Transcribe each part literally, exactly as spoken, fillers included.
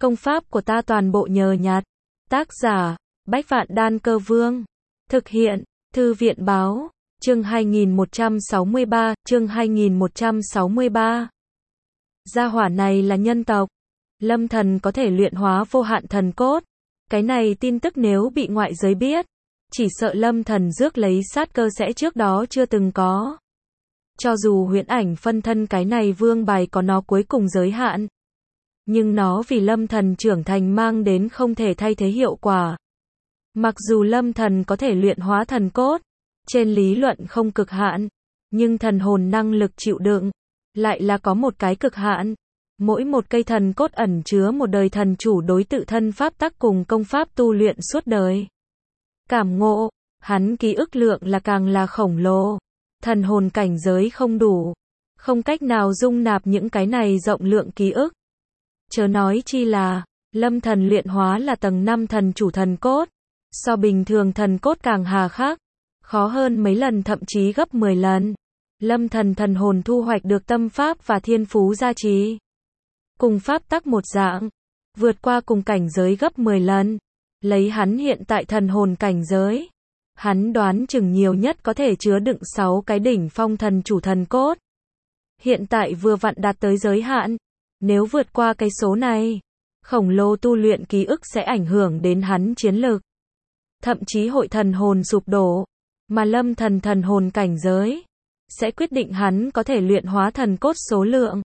Công pháp của ta toàn bộ nhờ nhặt. Tác giả, Bách Vạn Đan Cơ Vương. Thực hiện, Thư viện Báo. Chương hai nghìn một trăm sáu mươi ba, chương hai nghìn một trăm sáu mươi ba. Gia hỏa này là nhân tộc. Lâm Thần có thể luyện hóa vô hạn thần cốt. Cái này tin tức nếu bị ngoại giới biết, chỉ sợ Lâm Thần rước lấy sát cơ sẽ trước đó chưa từng có. Cho dù huyễn ảnh phân thân cái này vương bài có nó cuối cùng giới hạn, nhưng nó vì Lâm Thần trưởng thành mang đến không thể thay thế hiệu quả. Mặc dù Lâm Thần có thể luyện hóa thần cốt, trên lý luận không cực hạn, nhưng thần hồn năng lực chịu đựng lại là có một cái cực hạn. Mỗi một cây thần cốt ẩn chứa một đời thần chủ đối tự thân pháp tắc cùng công pháp tu luyện suốt đời. Cảm ngộ, hắn ký ức lượng là càng là khổng lồ. Thần hồn cảnh giới không đủ, không cách nào dung nạp những cái này rộng lượng ký ức. Chớ nói chi là, Lâm Thần luyện hóa là tầng năm thần chủ thần cốt, so bình thường thần cốt càng hà khắc, khó hơn mấy lần thậm chí gấp mười lần. Lâm Thần thần hồn thu hoạch được tâm pháp và thiên phú gia trì, cùng pháp tắc một dạng, vượt qua cùng cảnh giới gấp mười lần. Lấy hắn hiện tại thần hồn cảnh giới, hắn đoán chừng nhiều nhất có thể chứa đựng sáu cái đỉnh phong thần chủ thần cốt. Hiện tại vừa vặn đạt tới giới hạn, nếu vượt qua cái số này, khổng lồ tu luyện ký ức sẽ ảnh hưởng đến hắn chiến lực. Thậm chí hội thần hồn sụp đổ, mà Lâm Thần thần hồn cảnh giới sẽ quyết định hắn có thể luyện hóa thần cốt số lượng.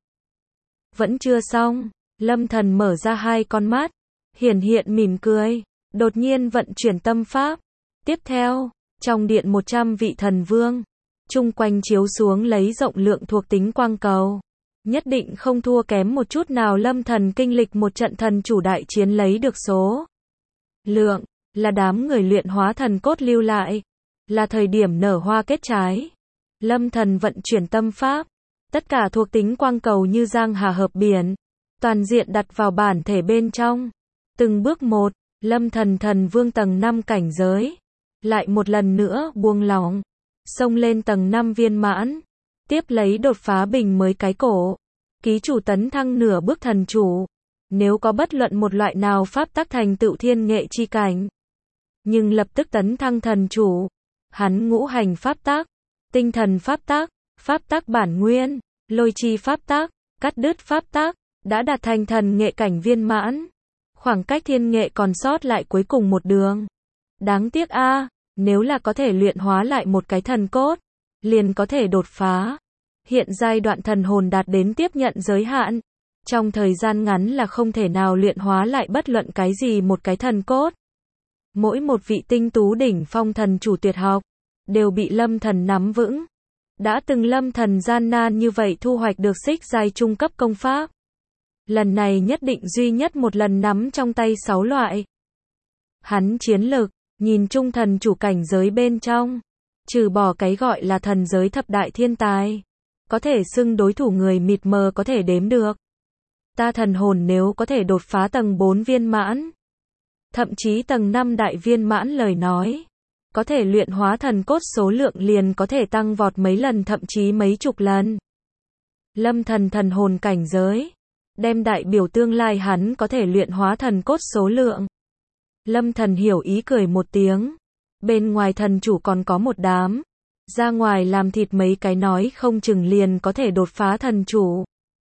Vẫn chưa xong, Lâm Thần mở ra hai con mắt, hiển hiện mỉm cười, đột nhiên vận chuyển tâm pháp. Tiếp theo, trong điện một trăm vị thần vương, chung quanh chiếu xuống lấy rộng lượng thuộc tính quang cầu. Nhất định không thua kém một chút nào Lâm Thần kinh lịch một trận thần chủ đại chiến lấy được số lượng, là đám người luyện hóa thần cốt lưu lại, là thời điểm nở hoa kết trái. Lâm Thần vận chuyển tâm pháp, tất cả thuộc tính quang cầu như giang hà hợp biển, toàn diện đặt vào bản thể bên trong. Từng bước một, Lâm Thần thần vương tầng năm cảnh giới, lại một lần nữa buông lỏng, xông lên tầng năm viên mãn, tiếp lấy đột phá bình mới cái cổ, ký chủ tấn thăng nửa bước thần chủ. Nếu có bất luận một loại nào pháp tắc thành tựu thiên nghệ chi cảnh, nhưng lập tức tấn thăng thần chủ, hắn ngũ hành pháp tắc, tinh thần pháp tắc, pháp tắc bản nguyên, lôi chi pháp tắc, cắt đứt pháp tắc, đã đạt thành thần nghệ cảnh viên mãn. Khoảng cách thiên nghệ còn sót lại cuối cùng một đường. Đáng tiếc a, à, nếu là có thể luyện hóa lại một cái thần cốt, liền có thể đột phá. Hiện giai đoạn thần hồn đạt đến tiếp nhận giới hạn, trong thời gian ngắn là không thể nào luyện hóa lại bất luận cái gì một cái thần cốt. Mỗi một vị tinh tú đỉnh phong thần chủ tuyệt học, đều bị Lâm Thần nắm vững. Đã từng Lâm Thần gian nan như vậy thu hoạch được xích giai trung cấp công pháp. Lần này nhất định duy nhất một lần nắm trong tay sáu loại. Hắn chiến lực, nhìn chung thần chủ cảnh giới bên trong, trừ bỏ cái gọi là thần giới thập đại thiên tài, có thể xưng đối thủ người mịt mờ có thể đếm được. Ta thần hồn nếu có thể đột phá tầng bốn viên mãn, thậm chí tầng năm đại viên mãn lời nói, có thể luyện hóa thần cốt số lượng liền có thể tăng vọt mấy lần thậm chí mấy chục lần. Lâm Thần thần hồn cảnh giới, đem đại biểu tương lai hắn có thể luyện hóa thần cốt số lượng. Lâm Thần hiểu ý cười một tiếng. Bên ngoài thần chủ còn có một đám, ra ngoài làm thịt mấy cái nói không chừng liền có thể đột phá thần chủ.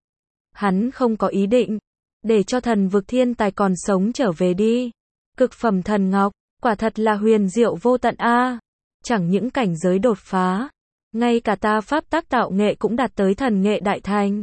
Hắn không có ý định để cho thần vực thiên tài còn sống trở về đi. Cực phẩm thần ngọc, quả thật là huyền diệu vô tận a. À. Chẳng những cảnh giới đột phá, ngay cả ta pháp tác tạo nghệ cũng đạt tới thần nghệ đại thành.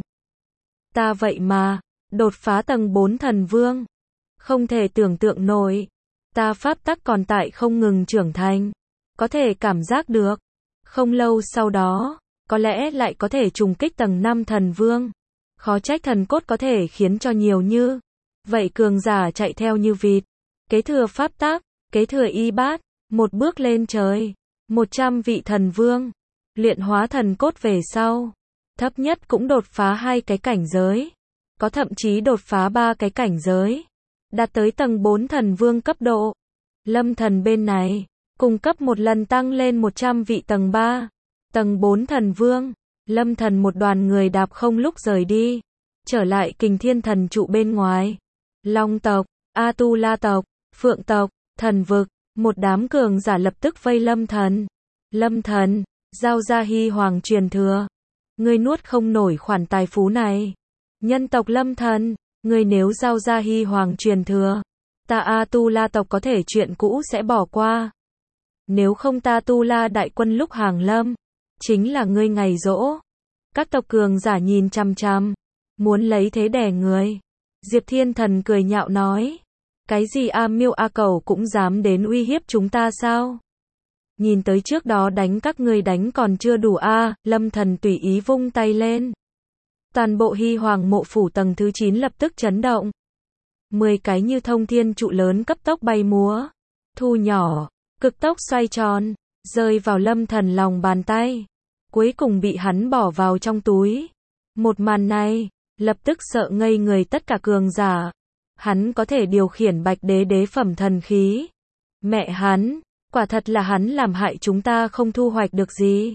Ta vậy mà đột phá tầng bốn thần vương, không thể tưởng tượng nổi. Ta pháp tắc còn tại không ngừng trưởng thành, có thể cảm giác được, không lâu sau đó, có lẽ lại có thể trùng kích tầng năm thần vương. Khó trách thần cốt có thể khiến cho nhiều như vậy cường giả chạy theo như vịt. Kế thừa pháp tắc, kế thừa y bát, một bước lên trời, một trăm vị thần vương, luyện hóa thần cốt về sau, thấp nhất cũng đột phá hai cái cảnh giới, có thậm chí đột phá ba cái cảnh giới, đạt tới tầng bốn thần vương cấp độ. Lâm Thần bên này, cung cấp một lần tăng lên một trăm vị tầng ba, tầng bốn thần vương. Lâm Thần một đoàn người đạp không lúc rời đi, trở lại Kình Thiên thần trụ bên ngoài. Long tộc, Atula tộc, Phượng tộc, thần vực, một đám cường giả lập tức vây Lâm Thần. Lâm Thần, giao ra Hy Hoàng truyền thừa. Ngươi nuốt không nổi khoản tài phú này. Nhân tộc Lâm Thần, ngươi nếu giao ra Hy Hoàng truyền thừa, ta Atula tộc có thể chuyện cũ sẽ bỏ qua. Nếu không ta Tu La đại quân lúc hàng lâm, chính là ngươi ngày giỗ. Các tộc cường giả nhìn chằm chằm, muốn lấy thế đè người. Diệp Thiên Thần cười nhạo nói, cái gì A Miêu A Cẩu cũng dám đến uy hiếp chúng ta sao? Nhìn tới trước đó đánh các ngươi đánh còn chưa đủ a, Lâm Thần tùy ý vung tay lên. Toàn bộ Hy Hoàng mộ phủ tầng thứ chín lập tức chấn động. Mười cái như thông thiên trụ lớn cấp tốc bay múa, thu nhỏ, cực tốc xoay tròn, rơi vào Lâm Thần lòng bàn tay. Cuối cùng bị hắn bỏ vào trong túi. Một màn này, lập tức sợ ngây người tất cả cường giả. Hắn có thể điều khiển bạch đế đế phẩm thần khí. Mẹ hắn, quả thật là hắn làm hại chúng ta không thu hoạch được gì.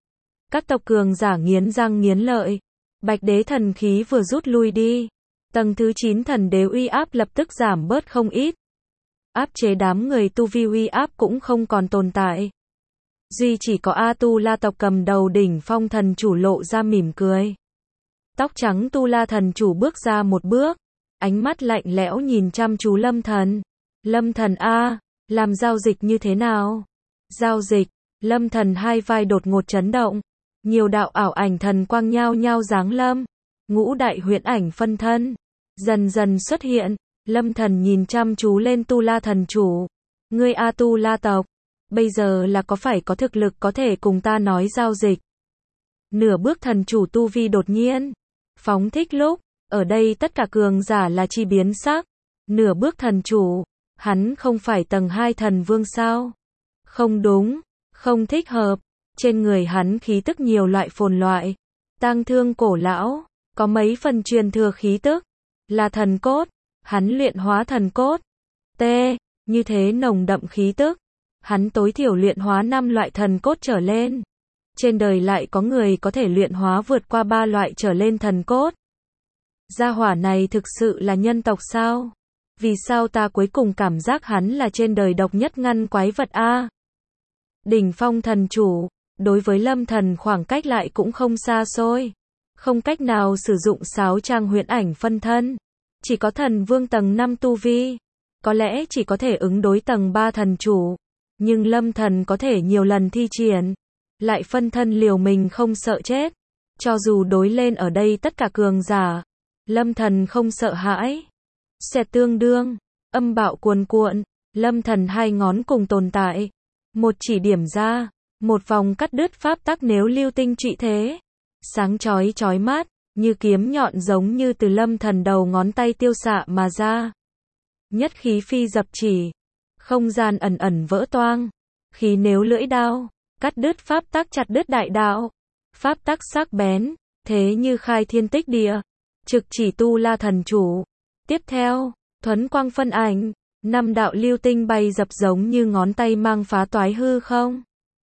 Các tộc cường giả nghiến răng nghiến lợi. Bạch đế thần khí vừa rút lui đi. Tầng thứ chín thần đế uy áp lập tức giảm bớt không ít. Áp chế đám người tu vi uy áp cũng không còn tồn tại. Duy chỉ có Atula tộc cầm đầu đỉnh phong thần chủ lộ ra mỉm cười. Tóc trắng Tu La thần chủ bước ra một bước. Ánh mắt lạnh lẽo nhìn chăm chú Lâm Thần. Lâm Thần a, làm giao dịch như thế nào? Giao dịch, Lâm Thần hai vai đột ngột chấn động. Nhiều đạo ảo ảnh thần quang nhao nhao giáng lâm. Ngũ đại huyễn ảnh phân thân dần dần xuất hiện. Lâm Thần nhìn chăm chú lên Tu La thần chủ. Ngươi Atula tộc, bây giờ là có phải có thực lực có thể cùng ta nói giao dịch? Nửa bước thần chủ tu vi đột nhiên phóng thích lúc, ở đây tất cả cường giả là chi biến sắc. Nửa bước thần chủ, hắn không phải tầng hai thần vương sao? Không đúng, không thích hợp. Trên người hắn khí tức nhiều loại phồn loại. Tang thương cổ lão, có mấy phần truyền thừa khí tức, là thần cốt. Hắn luyện hóa thần cốt. T, như thế nồng đậm khí tức. Hắn tối thiểu luyện hóa năm loại thần cốt trở lên. Trên đời lại có người có thể luyện hóa vượt qua ba loại trở lên thần cốt. Gia hỏa này thực sự là nhân tộc sao? Vì sao ta cuối cùng cảm giác hắn là trên đời độc nhất ngăn quái vật a? Đỉnh phong thần chủ, đối với Lâm Thần khoảng cách lại cũng không xa xôi. Không cách nào sử dụng sáo trang huyễn ảnh phân thân. Chỉ có thần vương tầng năm tu vi. Có lẽ chỉ có thể ứng đối tầng ba thần chủ. Nhưng Lâm Thần có thể nhiều lần thi triển. Lại phân thân liều mình không sợ chết. Cho dù đối lên ở đây tất cả cường giả, Lâm Thần không sợ hãi. Xẹt tương đương, âm bạo cuồn cuộn, Lâm Thần hai ngón cùng tồn tại. Một chỉ điểm ra, một vòng cắt đứt pháp tắc nếu lưu tinh trụy thế. Sáng chói chói mắt, như kiếm nhọn giống như từ Lâm Thần đầu ngón tay tiêu xạ mà ra. Nhất khí phi dập chỉ, không gian ẩn ẩn vỡ toang. Khí nếu lưỡi đao, cắt đứt pháp tắc chặt đứt đại đạo. Pháp tắc sắc bén, thế như khai thiên tích địa. Trực chỉ Tu La thần chủ. Tiếp theo, thuấn quang phân ảnh, năm đạo lưu tinh bay dập giống như ngón tay mang phá toái hư không.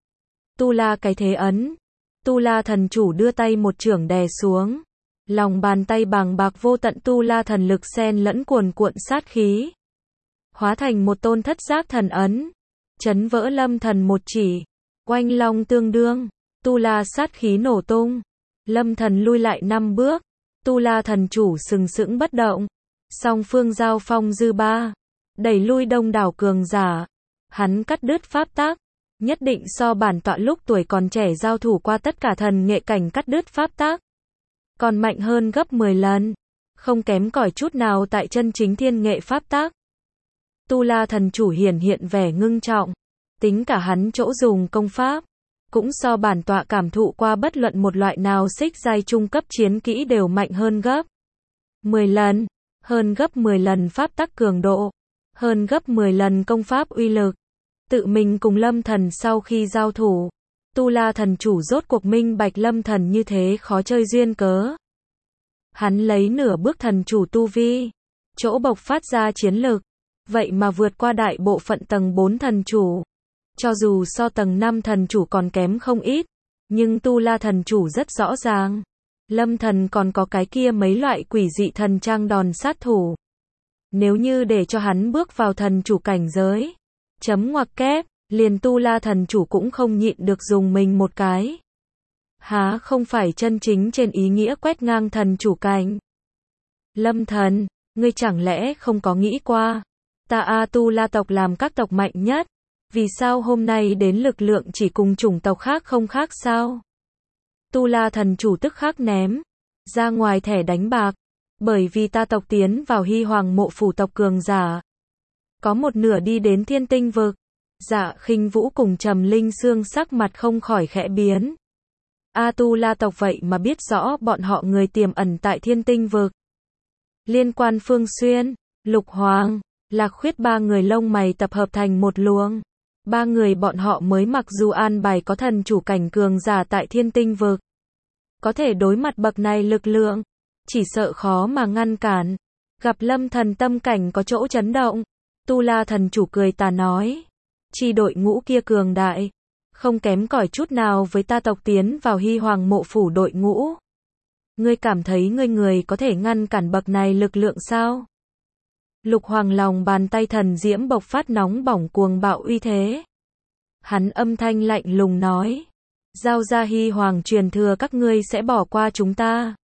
Tu La cái thế ấn. Tu La thần chủ đưa tay một chưởng đè xuống. Lòng bàn tay bàng bạc vô tận Tu La thần lực xen lẫn cuồn cuộn sát khí. Hóa thành một tôn thất giác thần ấn. Chấn vỡ Lâm Thần một chỉ. Oanh long tương đương. Tu La sát khí nổ tung. Lâm Thần lui lại năm bước. Tu La thần chủ sừng sững bất động. Song phương giao phong dư ba. Đẩy lui đông đảo cường giả. Hắn cắt đứt pháp tắc. Nhất định so bản tọa lúc tuổi còn trẻ giao thủ qua tất cả thần nghệ cảnh cắt đứt pháp tắc. Còn mạnh hơn gấp mười lần. Không kém cỏi chút nào tại chân chính thiên nghệ pháp tắc. Tu La thần chủ hiển hiện vẻ ngưng trọng. Tính cả hắn chỗ dùng công pháp. Cũng so bản tọa cảm thụ qua bất luận một loại nào xích giai trung cấp chiến kỹ đều mạnh hơn gấp mười lần. Hơn gấp mười lần pháp tắc cường độ. Hơn gấp mười lần công pháp uy lực. Tự mình cùng Lâm Thần sau khi giao thủ. Tu La thần chủ rốt cuộc minh bạch Lâm Thần như thế khó chơi duyên cớ. Hắn lấy nửa bước thần chủ tu vi. Chỗ bộc phát ra chiến lực. Vậy mà vượt qua đại bộ phận tầng bốn thần chủ. Cho dù so tầng năm thần chủ còn kém không ít. Nhưng Tu La thần chủ rất rõ ràng. Lâm Thần còn có cái kia mấy loại quỷ dị thần trang đòn sát thủ. Nếu như để cho hắn bước vào thần chủ cảnh giới, chấm ngoặc kép, liền Tu La thần chủ cũng không nhịn được dùng mình một cái. Há không phải chân chính trên ý nghĩa quét ngang thần chủ cảnh. Lâm Thần, ngươi chẳng lẽ không có nghĩ qua, ta A Tu La tộc làm các tộc mạnh nhất, vì sao hôm nay đến lực lượng chỉ cùng chủng tộc khác không khác sao? Tu La thần chủ tức khắc ném ra ngoài thẻ đánh bạc, bởi vì ta tộc tiến vào Hy Hoàng mộ phủ tộc cường giả, có một nửa đi đến Thiên Tinh vực. Dạ Khinh Vũ cùng Trầm Linh Sương sắc mặt không khỏi khẽ biến. A Tu La tộc vậy mà biết rõ bọn họ người tiềm ẩn tại Thiên Tinh vực. Liên Quan Phương Xuyên, Lục Hoàng, Lạc Khuyết ba người lông mày tập hợp thành một luồng. Ba người bọn họ mới mặc dù an bài có thần chủ cảnh cường giả tại Thiên Tinh vực, có thể đối mặt bậc này lực lượng, chỉ sợ khó mà ngăn cản. Gặp Lâm Thần tâm cảnh có chỗ chấn động, Tu La thần chủ cười tà nói, chi đội ngũ kia cường đại, không kém cỏi chút nào với ta tộc tiến vào Hy Hoàng mộ phủ đội ngũ. Ngươi cảm thấy ngươi người có thể ngăn cản bậc này lực lượng sao? Lục Hoàng lòng bàn tay thần diễm bộc phát nóng bỏng cuồng bạo uy thế. Hắn âm thanh lạnh lùng nói, giao ra Hy Hoàng truyền thừa các ngươi sẽ bỏ qua chúng ta.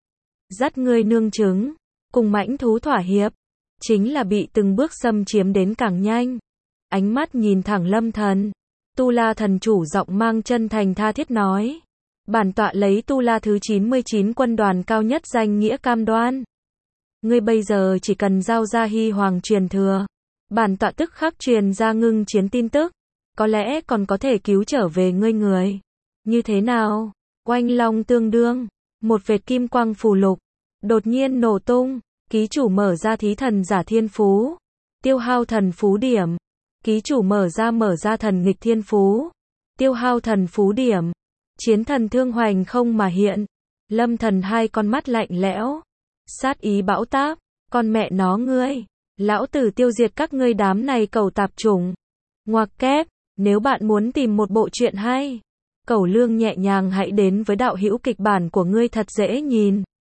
Dắt ngươi nương trứng, cùng mãnh thú thỏa hiệp, chính là bị từng bước xâm chiếm đến càng nhanh. Ánh mắt nhìn thẳng Lâm Thần, Tu La thần chủ giọng mang chân thành tha thiết nói, bản tọa lấy Tu La thứ chín mươi chín quân đoàn cao nhất danh nghĩa cam đoan. Ngươi bây giờ chỉ cần giao ra Hy Hoàng truyền thừa, bản tọa tức khắc truyền ra ngưng chiến tin tức, có lẽ còn có thể cứu trở về ngươi người. Như thế nào? Oanh long tương đương, một vệt kim quang phù lục đột nhiên nổ tung, ký chủ mở ra thí thần giả thiên phú, tiêu hao thần phú điểm. Ký chủ mở ra mở ra thần nghịch thiên phú, tiêu hao thần phú điểm. Chiến thần thương hoành không mà hiện. Lâm Thần hai con mắt lạnh lẽo, sát ý bão táp, con mẹ nó ngươi, lão tử tiêu diệt các ngươi đám này cẩu tạp chủng. Ngoặc kép, nếu bạn muốn tìm một bộ truyện hay, cẩu lương nhẹ nhàng hãy đến với đạo hữu kịch bản của ngươi thật dễ nhìn.